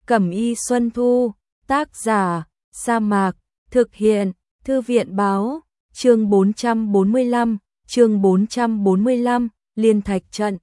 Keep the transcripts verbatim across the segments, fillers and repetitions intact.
Cẩm y Xuân Thu, tác giả, Sa Mạc, thực hiện, Thư viện báo, chương bốn trăm bốn mươi lăm, chương bốn trăm bốn mươi lăm, Liên Thạch Trận.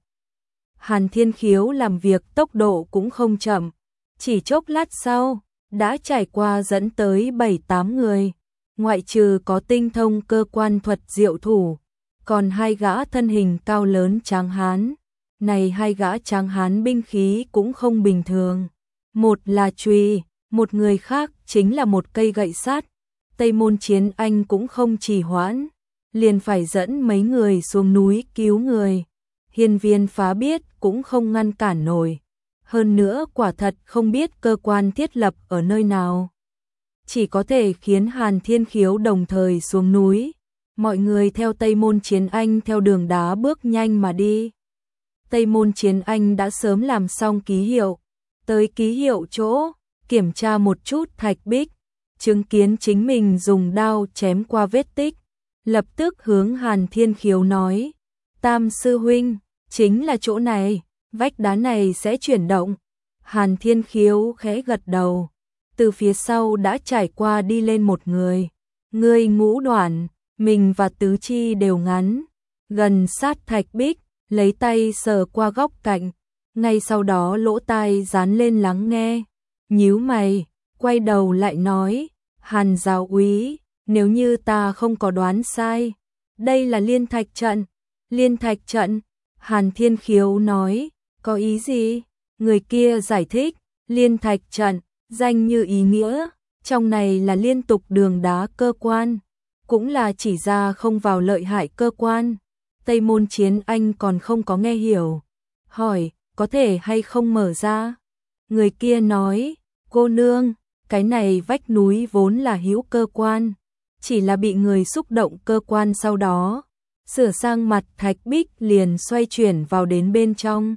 Hàn Thiên Khiếu làm việc tốc độ cũng không chậm, chỉ chốc lát sau, đã trải qua dẫn tới bảy tám người, ngoại trừ có tinh thông cơ quan thuật diệu thủ, còn hai gã thân hình cao lớn tráng hán. Này hai gã tráng hán binh khí cũng không bình thường, một là chùy, một người khác chính là một cây gậy sắt. Tây Môn Chiến Anh cũng không trì hoãn, liền phải dẫn mấy người xuống núi cứu người. Hiên Viên Phá biết cũng không ngăn cản nổi, hơn nữa quả thật không biết cơ quan thiết lập ở nơi nào, chỉ có thể khiến Hàn Thiên Khiếu đồng thời xuống núi. Mọi người theo Tây Môn Chiến Anh theo đường đá bước nhanh mà đi. Tây Môn Chiến Anh đã sớm làm xong ký hiệu, tới ký hiệu chỗ, kiểm tra một chút thạch bích, chứng kiến chính mình dùng đao chém qua vết tích, lập tức hướng Hàn Thiên Khiếu nói: Tam sư huynh, chính là chỗ này, vách đá này sẽ chuyển động. Hàn Thiên Khiếu khẽ gật đầu, từ phía sau đã trải qua đi lên một người, người ngũ đoạn, mình và tứ chi đều ngắn, gần sát thạch bích, lấy tay sờ qua góc cạnh, ngay sau đó lỗ tai dán lên lắng nghe, nhíu mày, quay đầu lại nói: Hàn giáo úy, nếu như ta không có đoán sai, đây là Liên Thạch Trận. Liên Thạch Trận? Hàn Thiên Khiếu nói, có ý gì? Người kia giải thích, Liên Thạch Trận, danh như ý nghĩa, trong này là liên tục đường đá cơ quan, cũng là chỉ ra không vào lợi hại cơ quan. Tây Môn Chiến Anh còn không có nghe hiểu, hỏi, có thể hay không mở ra? Người kia nói, cô nương, cái này vách núi vốn là hữu cơ quan, chỉ là bị người xúc động cơ quan sau đó, sửa sang mặt thạch bích liền xoay chuyển vào đến bên trong.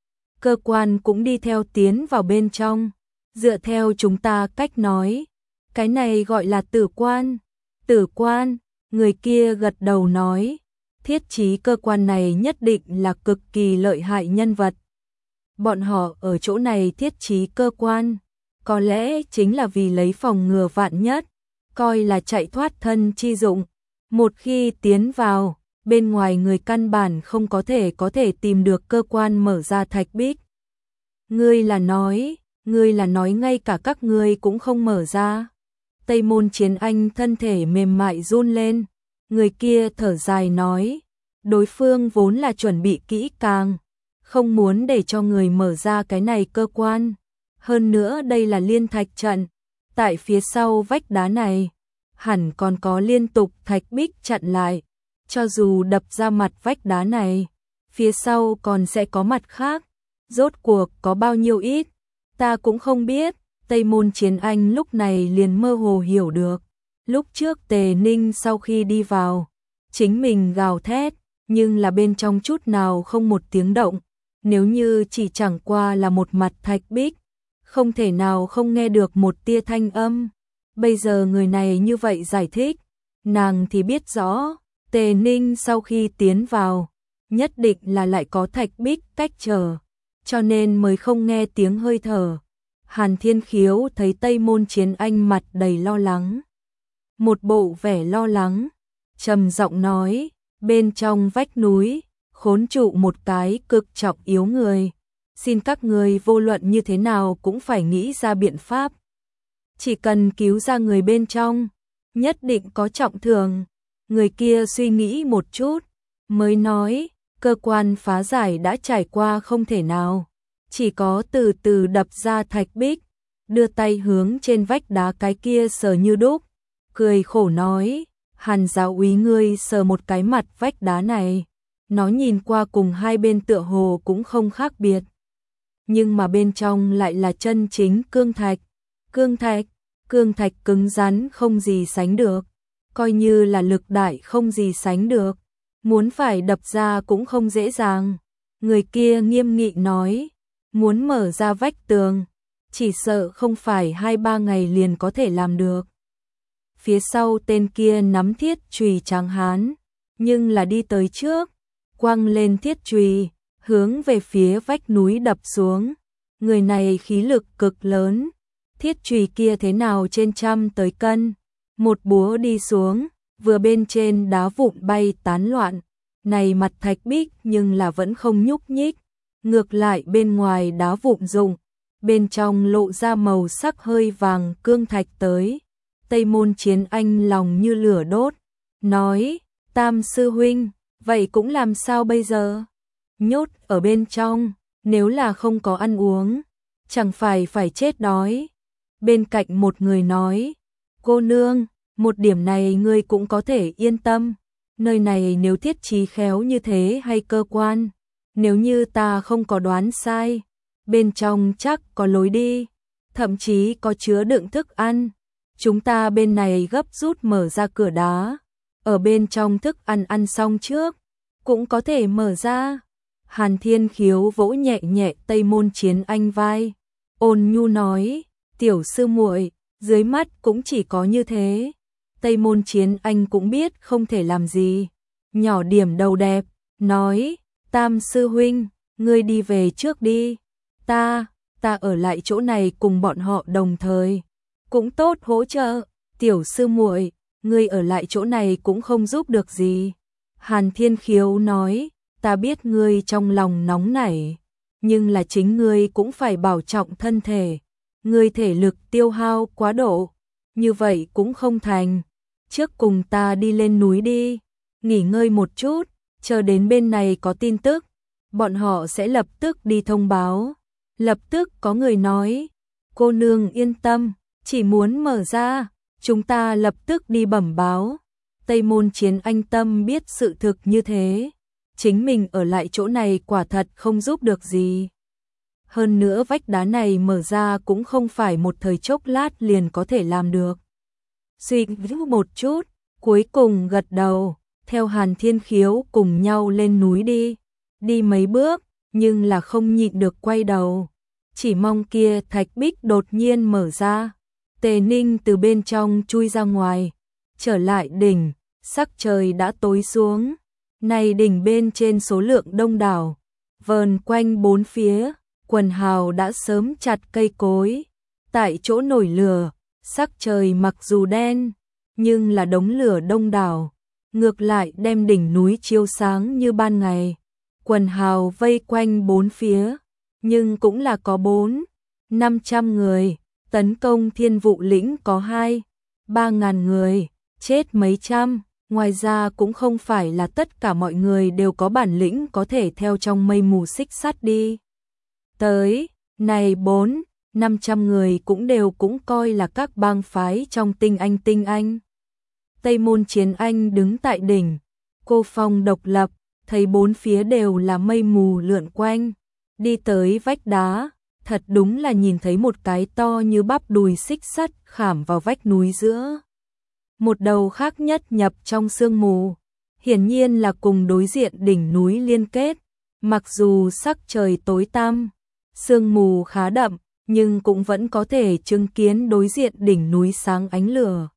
Cơ quan cũng đi theo tiến vào bên trong, dựa theo chúng ta cách nói, cái này gọi là tử quan. Tử quan, người kia gật đầu nói, thiết trí cơ quan này nhất định là cực kỳ lợi hại nhân vật. Bọn họ ở chỗ này thiết trí cơ quan, có lẽ chính là vì lấy phòng ngừa vạn nhất, coi là chạy thoát thân chi dụng. Một khi tiến vào, bên ngoài người căn bản không có thể có thể tìm được cơ quan mở ra thạch bích. Ngươi là nói, ngươi là nói ngay cả các ngươi cũng không mở ra. Tây Môn Chiến Anh thân thể mềm mại run lên, người kia thở dài nói, đối phương vốn là chuẩn bị kỹ càng, không muốn để cho người mở ra cái này cơ quan. Hơn nữa đây là Liên Thạch Trận, tại phía sau vách đá này, hẳn còn có liên tục thạch bích chặn lại, cho dù đập ra mặt vách đá này, phía sau còn sẽ có mặt khác, rốt cuộc có bao nhiêu ít, ta cũng không biết. Tây Môn Chiến Anh lúc này liền mơ hồ hiểu được, lúc trước Tề Ninh sau khi đi vào, chính mình gào thét, nhưng là bên trong chút nào không một tiếng động, nếu như chỉ chẳng qua là một mặt thạch bích, không thể nào không nghe được một tia thanh âm. Bây giờ người này như vậy giải thích, nàng thì biết rõ, Tề Ninh sau khi tiến vào, nhất định là lại có thạch bích cách trở, cho nên mới không nghe tiếng hơi thở. Hàn Thiên Khiếu thấy Tây Môn Chiến Anh mặt đầy lo lắng, một bộ vẻ lo lắng, trầm giọng nói, bên trong vách núi, khốn trụ một cái cực trọng yếu người, xin các người vô luận như thế nào cũng phải nghĩ ra biện pháp. Chỉ cần cứu ra người bên trong, nhất định có trọng thưởng. Người kia suy nghĩ một chút, mới nói, cơ quan phá giải đã trải qua không thể nào, chỉ có từ từ đập ra thạch bích, đưa tay hướng trên vách đá cái kia sờ như đúc, cười khổ nói, Hàn giáo úy ngươi sờ một cái mặt vách đá này, nó nhìn qua cùng hai bên tựa hồ cũng không khác biệt, nhưng mà bên trong lại là chân chính cương thạch. Cương thạch, cương thạch cứng rắn không gì sánh được, coi như là lực đại không gì sánh được, muốn phải đập ra cũng không dễ dàng. Người kia nghiêm nghị nói, muốn mở ra vách tường, chỉ sợ không phải hai ba ngày liền có thể làm được. Phía sau tên kia nắm thiết chùy tráng hán, nhưng là đi tới trước, quăng lên thiết chùy, hướng về phía vách núi đập xuống. người này khí lực cực lớn, thiết chùy kia thế nào trên trăm tới cân, một búa đi xuống, vừa bên trên đá vụn bay tán loạn, này mặt thạch bích nhưng là vẫn không nhúc nhích, ngược lại bên ngoài đá vụn rụng, bên trong lộ ra màu sắc hơi vàng cương thạch tới. Tây Môn Chiến Anh lòng như lửa đốt, nói, Tam sư huynh, vậy cũng làm sao bây giờ? Nhốt ở bên trong, nếu là không có ăn uống, chẳng phải phải chết đói. Bên cạnh một người nói, cô nương, một điểm này ngươi cũng có thể yên tâm, nơi này nếu thiết trí khéo như thế hay cơ quan, nếu như ta không có đoán sai, bên trong chắc có lối đi, thậm chí có chứa đựng thức ăn. Chúng ta bên này gấp rút mở ra cửa đá, ở bên trong thức ăn ăn xong trước, cũng có thể mở ra. Hàn Thiên Khiếu vỗ nhẹ nhẹ Tây Môn Chiến Anh vai, ôn nhu nói, tiểu sư muội, dưới mắt cũng chỉ có như thế. Tây Môn Chiến Anh cũng biết không thể làm gì, nhỏ điểm đầu đẹp, nói, Tam sư huynh, ngươi đi về trước đi, ta, ta ở lại chỗ này cùng bọn họ đồng thời, cũng tốt hỗ trợ. Tiểu sư muội, ngươi ở lại chỗ này cũng không giúp được gì. Hàn Thiên Khiếu nói, ta biết ngươi trong lòng nóng nảy, nhưng là chính ngươi cũng phải bảo trọng thân thể, ngươi thể lực tiêu hao quá độ, như vậy cũng không thành. Trước cùng ta đi lên núi đi, nghỉ ngơi một chút, chờ đến bên này có tin tức, bọn họ sẽ lập tức đi thông báo. Lập tức có người nói, cô nương yên tâm, chỉ muốn mở ra, chúng ta lập tức đi bẩm báo. Tây Môn Chiến Anh tâm biết sự thực như thế, chính mình ở lại chỗ này quả thật không giúp được gì. Hơn nữa vách đá này mở ra cũng không phải một thời chốc lát liền có thể làm được. Suy nghĩ một chút, cuối cùng gật đầu, theo Hàn Thiên Khiếu cùng nhau lên núi đi. Đi mấy bước, nhưng là không nhịn được quay đầu. Chỉ mong kia thạch bích đột nhiên mở ra. Tề Ninh từ bên trong chui ra ngoài, trở lại đỉnh, sắc trời đã tối xuống. Này đỉnh bên trên số lượng đông đảo, vờn quanh bốn phía, quần hào đã sớm chặt cây cối. Tại chỗ nổi lửa, sắc trời mặc dù đen, nhưng là đống lửa đông đảo, ngược lại đem đỉnh núi chiếu sáng như ban ngày. Quần hào vây quanh bốn phía, nhưng cũng là có bốn, năm trăm người, tấn công Thiên Vụ lĩnh có hai, ba ngàn người, chết mấy trăm. Ngoài ra cũng không phải là tất cả mọi người đều có bản lĩnh có thể theo trong mây mù xích sắt đi. Tới, này bốn, năm trăm người cũng đều cũng coi là các bang phái trong tinh anh tinh anh. Tây Môn Chiến Anh đứng tại đỉnh, cô phong độc lập, thấy bốn phía đều là mây mù lượn quanh, đi tới vách đá, thật đúng là nhìn thấy một cái to như bắp đùi xích sắt khảm vào vách núi giữa. Một đầu khác nhất nhập trong sương mù, hiển nhiên là cùng đối diện đỉnh núi liên kết, mặc dù sắc trời tối tăm, sương mù khá đậm, nhưng cũng vẫn có thể chứng kiến đối diện đỉnh núi sáng ánh lửa.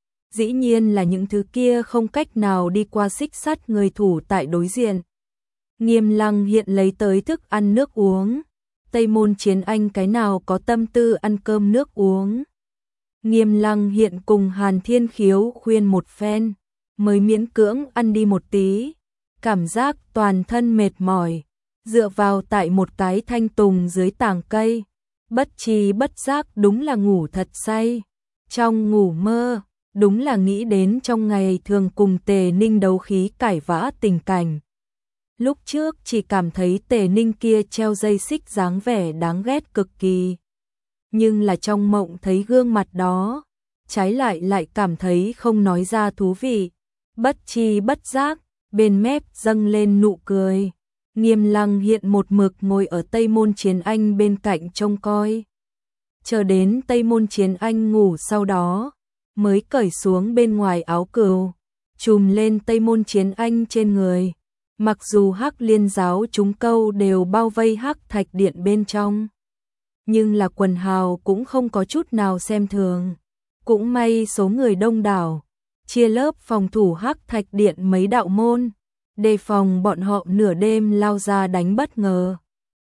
Dĩ nhiên là những thứ kia không cách nào đi qua xích sắt người thủ tại đối diện. Nghiêm Lăng hiện lấy tới thức ăn nước uống, Tây Môn Chiến Anh cái nào có tâm tư ăn cơm nước uống. Nghiêm Lăng hiện cùng Hàn Thiên Khiếu khuyên một phen, mới miễn cưỡng ăn đi một tí, cảm giác toàn thân mệt mỏi, dựa vào tại một cái thanh tùng dưới tàng cây, bất tri bất giác đúng là ngủ thật say. Trong ngủ mơ, đúng là nghĩ đến trong ngày thường cùng Tề Ninh đấu khí cãi vã tình cảnh. Lúc trước chỉ cảm thấy Tề Ninh kia treo dây xích dáng vẻ đáng ghét cực kỳ. Nhưng là trong mộng thấy gương mặt đó, trái lại lại cảm thấy không nói ra thú vị. Bất tri bất giác, bên mép dâng lên nụ cười. Nghiêm Lăng hiện một mực ngồi ở Tây Môn Chiến Anh bên cạnh trông coi. Chờ đến Tây Môn Chiến Anh ngủ sau đó, mới cởi xuống bên ngoài áo cừu, trùm lên Tây Môn Chiến Anh trên người. Mặc dù Hắc Liên giáo chúng câu đều bao vây Hắc Thạch Điện bên trong, nhưng là quần hào cũng không có chút nào xem thường. Cũng may số người đông đảo, chia lớp phòng thủ Hắc Thạch Điện mấy đạo môn, đề phòng bọn họ nửa đêm lao ra đánh bất ngờ.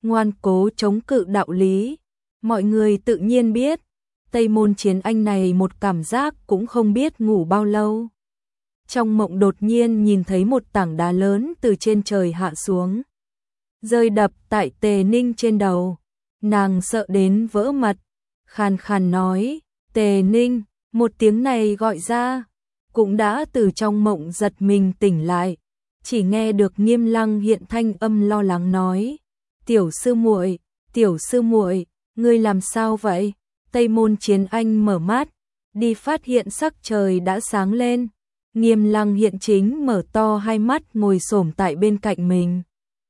ngoan cố chống cự đạo lý. Mọi người tự nhiên biết, Tây Môn Chiến Anh này một cảm giác cũng không biết ngủ bao lâu. Trong mộng đột nhiên nhìn thấy một tảng đá lớn từ trên trời hạ xuống, rơi đập tại Tề Ninh trên đầu. Nàng sợ đến vỡ mật, khàn khàn nói, Tề Ninh, một tiếng này gọi ra, cũng đã từ trong mộng giật mình tỉnh lại, chỉ nghe được Nghiêm Lăng hiện thanh âm lo lắng nói, tiểu sư muội, tiểu sư muội, ngươi làm sao vậy? Tây Môn Chiến Anh mở mắt, đi phát hiện sắc trời đã sáng lên. Nghiêm Lăng hiện chính mở to hai mắt ngồi xổm tại bên cạnh mình.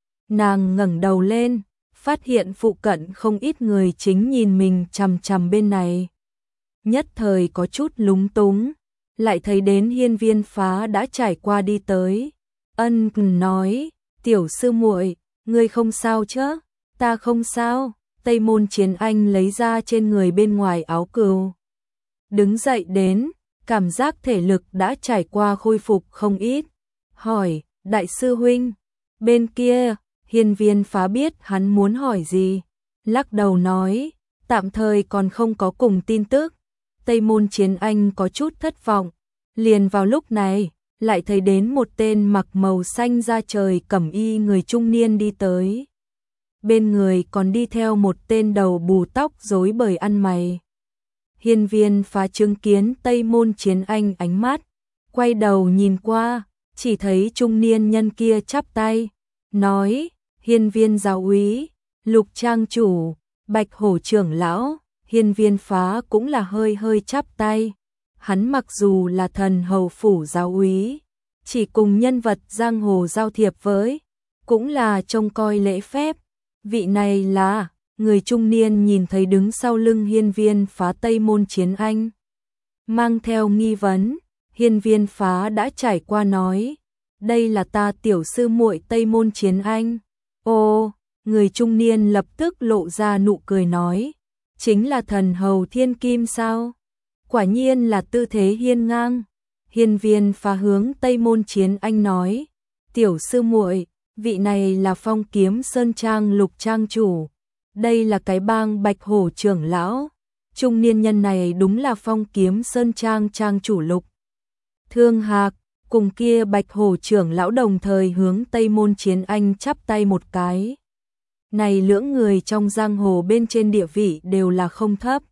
Nàng ngẩng đầu lên, phát hiện phụ cận không ít người chính nhìn mình chằm chằm bên này. Nhất thời có chút lúng túng, lại thấy đến Hiên Viên Phá đã trải qua đi tới. Ân nói, tiểu sư muội, ngươi không sao chứ? Ta không sao. Tây Môn Chiến Anh lấy ra trên người bên ngoài áo cừu. Đứng dậy đến, cảm giác thể lực đã trải qua khôi phục không ít. Hỏi, đại sư huynh, bên kia, Hiên Viên Phá biết hắn muốn hỏi gì. Lắc đầu nói, tạm thời còn không có cùng tin tức. Tây Môn Chiến Anh có chút thất vọng. Liền vào lúc này, lại thấy đến một tên mặc màu xanh da trời cẩm y người trung niên đi tới. Bên người còn đi theo một tên đầu bù tóc rối bời ăn mày. Hiên Viên Phá chứng kiến Tây Môn Chiến Anh ánh mắt, quay đầu nhìn qua, chỉ thấy trung niên nhân kia chắp tay, nói, Hiên Viên giáo úy, Lục trang chủ, Bạch Hổ trưởng lão. Hiên Viên Phá cũng là hơi hơi chắp tay. Hắn mặc dù là thần hầu phủ giáo úy, chỉ cùng nhân vật giang hồ giao thiệp với, cũng là trông coi lễ phép. Vị này là, người trung niên nhìn thấy đứng sau lưng Hiên Viên Phá Tây Môn Chiến Anh, mang theo nghi vấn. Hiên Viên Phá đã trải qua nói, đây là ta tiểu sư muội Tây Môn Chiến Anh. Ô, người trung niên lập tức lộ ra nụ cười nói, chính là thần hầu thiên kim sao? Quả nhiên là tư thế hiên ngang. Hiên Viên Phá hướng Tây Môn Chiến Anh nói, tiểu sư muội, vị này là Phong Kiếm Sơn Trang Lục trang chủ, đây là cái bang Bạch Hổ trưởng lão. Trung niên nhân này đúng là Phong Kiếm Sơn Trang trang chủ Lục Thương Hạc. Cùng kia Bạch Hổ trưởng lão đồng thời hướng Tây Môn Chiến Anh chắp tay một cái. Này lưỡng người trong giang hồ bên trên địa vị đều là không thấp.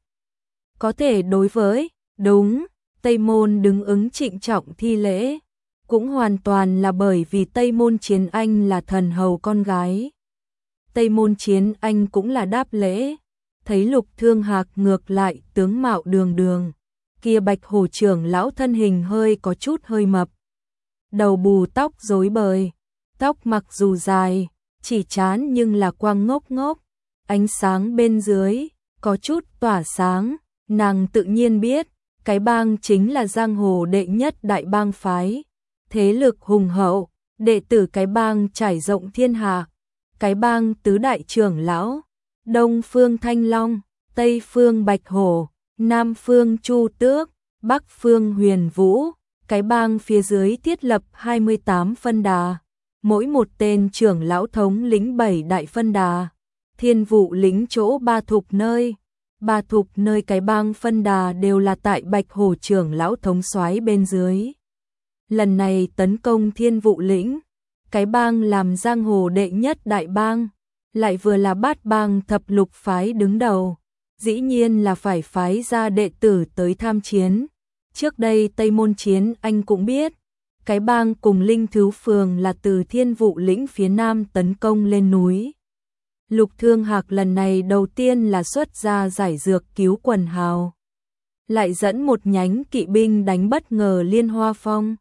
Có thể đối với, đúng, Tây Môn đứng ứng trịnh trọng thi lễ, cũng hoàn toàn là bởi vì Tây Môn Chiến Anh là thần hầu con gái. Tây Môn Chiến Anh cũng là đáp lễ, thấy Lục Thương Hạc ngược lại tướng mạo đường đường, kia Bạch Hổ trưởng lão thân hình hơi có chút hơi mập. Đầu bù tóc rối bời, tóc mặc dù dài, chỉ chán nhưng là quang ngốc ngốc, ánh sáng bên dưới, có chút tỏa sáng. Nàng tự nhiên biết, cái bang chính là giang hồ đệ nhất đại bang phái, thế lực hùng hậu, đệ tử cái bang trải rộng thiên hạ. Cái bang tứ đại trưởng lão, Đông phương Thanh Long, Tây phương Bạch Hổ, Nam phương Chu Tước, Bắc phương Huyền Vũ. Cái bang phía dưới thiết lập hai mươi tám phân đà, mỗi một tên trưởng lão thống lĩnh bảy đại phân đà, thiên vụ lĩnh chỗ ba thục nơi. Ba thục nơi cái bang phân đà đều là tại Bạch Hổ trưởng lão thống soái bên dưới. Lần này tấn công thiên vụ lĩnh, cái bang làm giang hồ đệ nhất đại bang, lại vừa là bát bang thập lục phái đứng đầu, dĩ nhiên là phải phái ra đệ tử tới tham chiến. Trước đây Tây Môn Chiến Anh cũng biết, cái bang cùng Linh Thứu Phường là từ thiên vụ lĩnh phía nam tấn công lên núi. Lục Thương Hạc lần này đầu tiên là xuất ra giải dược cứu quần hào, lại dẫn một nhánh kỵ binh đánh bất ngờ Liên Hoa Phong.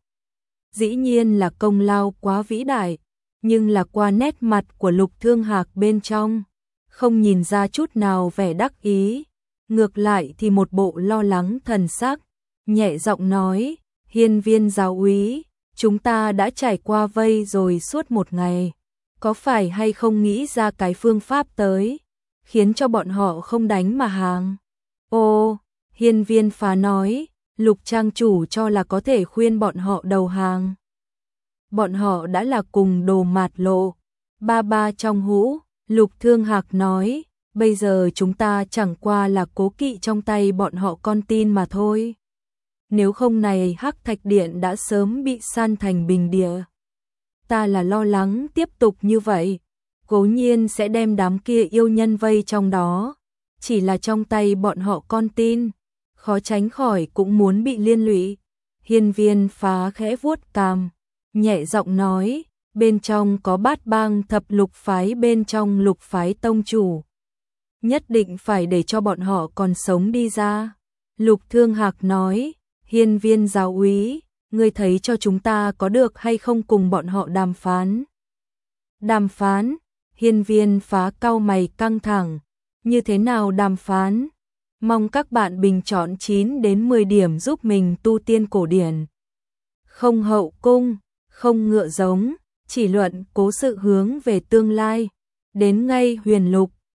Dĩ nhiên là công lao quá vĩ đại, nhưng là qua nét mặt của Lục Thương Hạc bên trong, không nhìn ra chút nào vẻ đắc ý, ngược lại thì một bộ lo lắng thần sắc, nhẹ giọng nói, Hiên Viên giáo úy, chúng ta đã trải qua vây rồi suốt một ngày, có phải hay không nghĩ ra cái phương pháp tới, khiến cho bọn họ không đánh mà hàng? Ô, Hiên Viên Phá nói, Lục trang chủ cho là có thể khuyên bọn họ đầu hàng. Bọn họ đã là cùng Đồ Mạt Lộ, ba ba trong hũ, Lục Thương Hạc nói, bây giờ chúng ta chẳng qua là cố kỵ trong tay bọn họ con tin mà thôi. Nếu không này Hắc Thạch Điện đã sớm bị san thành bình địa. Ta là lo lắng tiếp tục như vậy, cố nhiên sẽ đem đám kia yêu nhân vây trong đó. Chỉ là trong tay bọn họ con tin, khó tránh khỏi cũng muốn bị liên lụy. Hiên Viên Phá khẽ vuốt cằm, nhẹ giọng nói, bên trong có bát bang thập lục phái bên trong lục phái tông chủ. Nhất định phải để cho bọn họ còn sống đi ra. Lục Thương Hạc nói, Hiên Viên giáo úy, ngươi thấy cho chúng ta có được hay không cùng bọn họ đàm phán? Đàm phán? Hiên Viên Phá cau mày căng thẳng, như thế nào đàm phán? Mong các bạn bình chọn chín đến mười điểm giúp mình tu tiên cổ điển. Không hậu cung, không ngựa giống, chỉ luận cố sự hướng về tương lai. Đến ngay Huyền Lục,